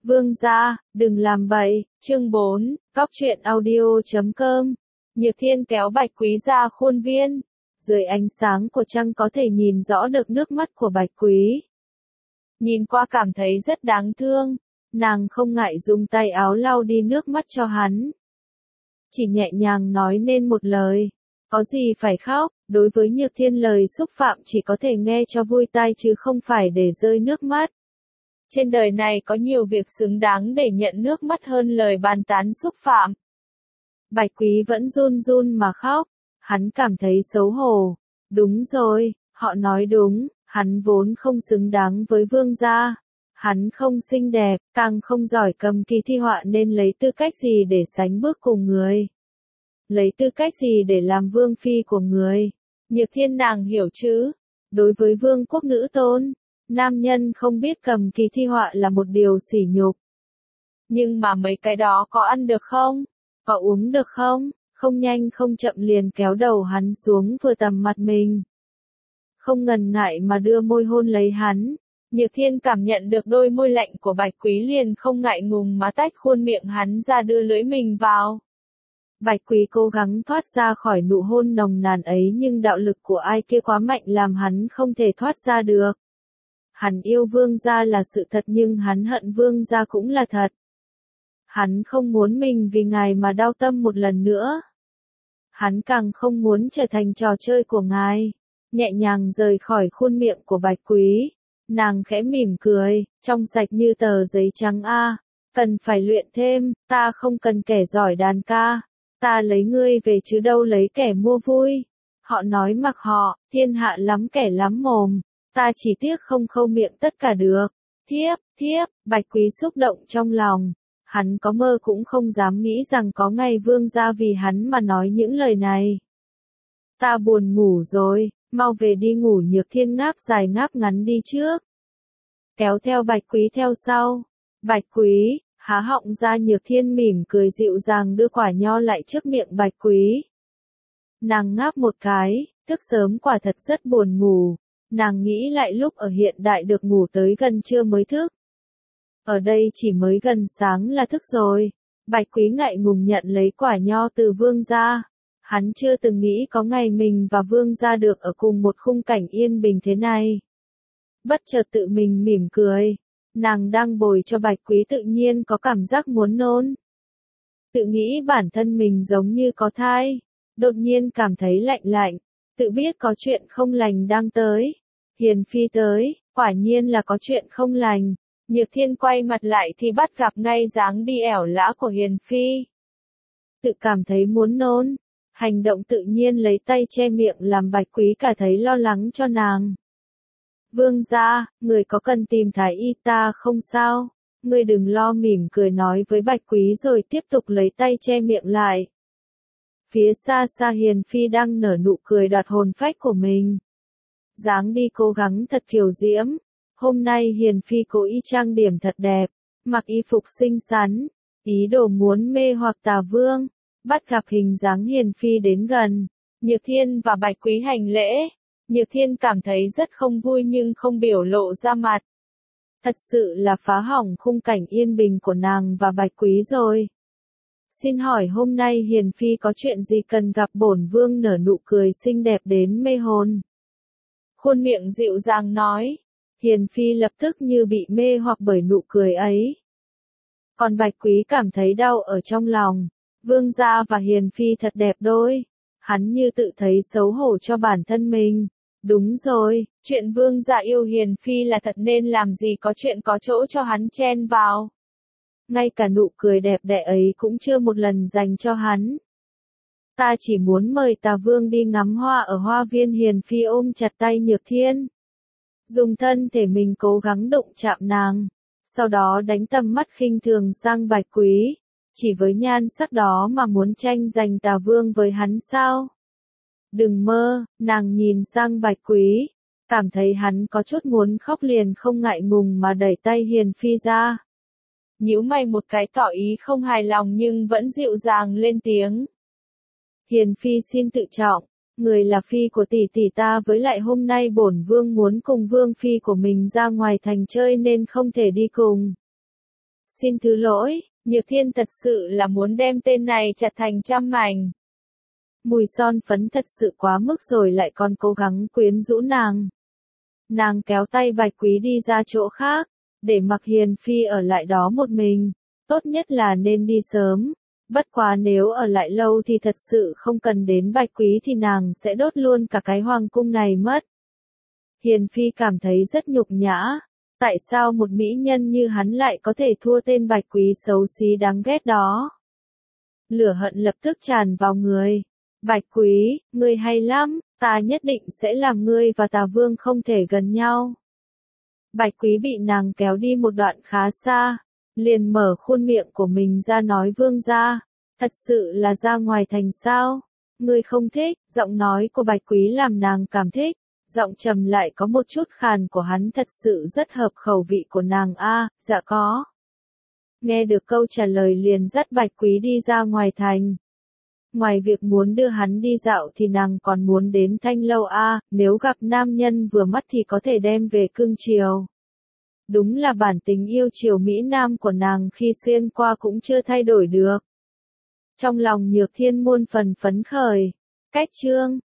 Vương gia, đừng làm bậy, chương 4, Cóc truyện audio.com. Nhược Thiên kéo Bạch Quý ra khuôn viên. Dưới ánh sáng của trăng có thể nhìn rõ được nước mắt của Bạch Quý. Nhìn qua cảm thấy rất đáng thương, nàng không ngại dùng tay áo lau đi nước mắt cho hắn. Chỉ nhẹ nhàng nói nên một lời, có gì phải khóc, đối với Nhược Thiên lời xúc phạm chỉ có thể nghe cho vui tai chứ không phải để rơi nước mắt. Trên đời này có nhiều việc xứng đáng để nhận nước mắt hơn lời bàn tán xúc phạm. Bạch Quý vẫn run run mà khóc, hắn cảm thấy xấu hổ. Đúng rồi, họ nói đúng, hắn vốn không xứng đáng với vương gia. Hắn không xinh đẹp, càng không giỏi cầm kỳ thi họa nên lấy tư cách gì để sánh bước cùng người. Lấy tư cách gì để làm vương phi của người. Nhược Thiên nàng hiểu chứ, đối với vương quốc nữ tôn, nam nhân không biết cầm kỳ thi họa là một điều sỉ nhục. Nhưng mà mấy cái đó có ăn được không? Có uống được không? Không nhanh không chậm liền kéo đầu hắn xuống vừa tầm mặt mình. Không ngần ngại mà đưa môi hôn lấy hắn. Nhược Thiên cảm nhận được đôi môi lạnh của Bạch Quý liền không ngại ngùng mà tách khuôn miệng hắn ra đưa lưỡi mình vào. Bạch Quý cố gắng thoát ra khỏi nụ hôn nồng nàn ấy nhưng đạo lực của ai kia quá mạnh làm hắn không thể thoát ra được. Hắn yêu vương gia là sự thật nhưng hắn hận vương gia cũng là thật. Hắn không muốn mình vì ngài mà đau tâm một lần nữa. Hắn càng không muốn trở thành trò chơi của ngài. Nhẹ nhàng rời khỏi khuôn miệng của Bạch Quý. Nàng khẽ mỉm cười, trong sạch như tờ giấy trắng a. Cần phải luyện thêm, ta không cần kẻ giỏi đàn ca. Ta lấy ngươi về chứ đâu lấy kẻ mua vui. Họ nói mặc họ, thiên hạ lắm kẻ lắm mồm. Ta chỉ tiếc không khâu miệng tất cả được. Thiếp, Bạch Quý xúc động trong lòng. Hắn có mơ cũng không dám nghĩ rằng có ngày vương gia vì hắn mà nói những lời này. Ta buồn ngủ rồi, mau về đi ngủ. Nhược Thiên ngáp dài ngáp ngắn đi trước. Kéo theo Bạch Quý theo sau. Bạch Quý, há họng ra. Nhược Thiên mỉm cười dịu dàng đưa quả nho lại trước miệng Bạch Quý. Nàng ngáp một cái, thức sớm quả thật rất buồn ngủ. Nàng nghĩ lại lúc ở hiện đại được ngủ tới gần trưa mới thức. Ở đây chỉ mới gần sáng là thức rồi. Bạch Quý ngại ngùng nhận lấy quả nho từ vương gia. Hắn chưa từng nghĩ có ngày mình và vương gia được ở cùng một khung cảnh yên bình thế này. Bất chợt tự mình mỉm cười. Nàng đang bồi cho Bạch Quý tự nhiên có cảm giác muốn nôn. Tự nghĩ bản thân mình giống như có thai. Đột nhiên cảm thấy lạnh lạnh. Tự biết có chuyện không lành đang tới. Hiền phi tới, quả nhiên là có chuyện không lành. Nhược Thiên quay mặt lại thì bắt gặp ngay dáng đi ẻo lã của Hiền phi. Tự cảm thấy muốn nôn. Hành động tự nhiên lấy tay che miệng làm Bạch Quý cả thấy lo lắng cho nàng. Vương gia, người có cần tìm thái y ta không sao? Người đừng lo, mỉm cười nói với Bạch Quý rồi tiếp tục lấy tay che miệng lại. Phía xa xa Hiền phi đang nở nụ cười đoạt hồn phách của mình. Dáng đi cố gắng thật kiều diễm. Hôm nay Hiền phi cố ý trang điểm thật đẹp, mặc y phục xinh xắn, ý đồ muốn mê hoặc Tà Vương. Bắt gặp hình dáng Hiền phi đến gần, Nhược Thiên và Bạch Quý hành lễ. Nhược Thiên cảm thấy rất không vui nhưng không biểu lộ ra mặt. Thật sự là phá hỏng khung cảnh yên bình của nàng và Bạch Quý rồi. Xin hỏi hôm nay Hiền phi có chuyện gì cần gặp bổn vương? Nở nụ cười xinh đẹp đến mê hồn. Khuôn miệng dịu dàng nói. Hiền phi lập tức như bị mê hoặc bởi nụ cười ấy. Còn Bạch Quý cảm thấy đau ở trong lòng. Vương gia và Hiền phi thật đẹp đôi. Hắn như tự thấy xấu hổ cho bản thân mình. Đúng rồi, chuyện vương gia yêu Hiền phi là thật nên làm gì có chuyện có chỗ cho hắn chen vào. Ngay cả nụ cười đẹp đẽ ấy cũng chưa một lần dành cho hắn. Ta chỉ muốn mời Tà Vương đi ngắm hoa ở hoa viên. Hiền phi ôm chặt tay Nhược Thiên. Dùng thân thể mình cố gắng đụng chạm nàng. Sau đó đánh tầm mắt khinh thường sang Bạch Quý. Chỉ với nhan sắc đó mà muốn tranh giành Tà Vương với hắn sao? Đừng mơ, nàng nhìn sang Bạch Quý. Cảm thấy hắn có chút muốn khóc liền không ngại ngùng mà đẩy tay Hiền phi ra. Nhíu mày một cái tỏ ý không hài lòng nhưng vẫn dịu dàng lên tiếng. Hiền phi xin tự trọng. Người là phi của tỷ tỷ ta, với lại hôm nay bổn vương muốn cùng vương phi của mình ra ngoài thành chơi nên không thể đi cùng. Xin thứ lỗi, Nhược Thiên thật sự là muốn đem tên này chặt thành trăm mảnh. Mùi son phấn thật sự quá mức rồi lại còn cố gắng quyến rũ nàng. Nàng kéo tay Bạch Quý đi ra chỗ khác, để mặc Hiền Phi ở lại đó một mình. Tốt nhất là nên đi sớm. Bất quá nếu ở lại lâu thì thật sự không cần đến Bạch Quý thì nàng sẽ đốt luôn cả cái hoàng cung này mất. Hiền Phi cảm thấy rất nhục nhã. Tại sao một mỹ nhân như hắn lại có thể thua tên Bạch Quý xấu xí đáng ghét đó? Lửa hận lập tức tràn vào người. Bạch Quý, ngươi hay lắm, ta nhất định sẽ làm ngươi và Tà Vương không thể gần nhau. Bạch Quý bị nàng kéo đi một đoạn khá xa, liền mở khuôn miệng của mình ra nói Vương gia, thật sự là ra ngoài thành sao? Ngươi không thích, giọng nói của Bạch Quý làm nàng cảm thích, giọng trầm lại có một chút khàn của hắn thật sự rất hợp khẩu vị của nàng a, dạ có. Nghe được câu trả lời liền dắt Bạch Quý đi ra ngoài thành. Ngoài việc muốn đưa hắn đi dạo thì nàng còn muốn đến Thanh Lâu a, nếu gặp nam nhân vừa mắt thì có thể đem về cưng chiều. Đúng là bản tính yêu chiều Mỹ Nam của nàng khi xuyên qua cũng chưa thay đổi được. Trong lòng Nhược Thiên muôn phần phấn khởi. Cách chương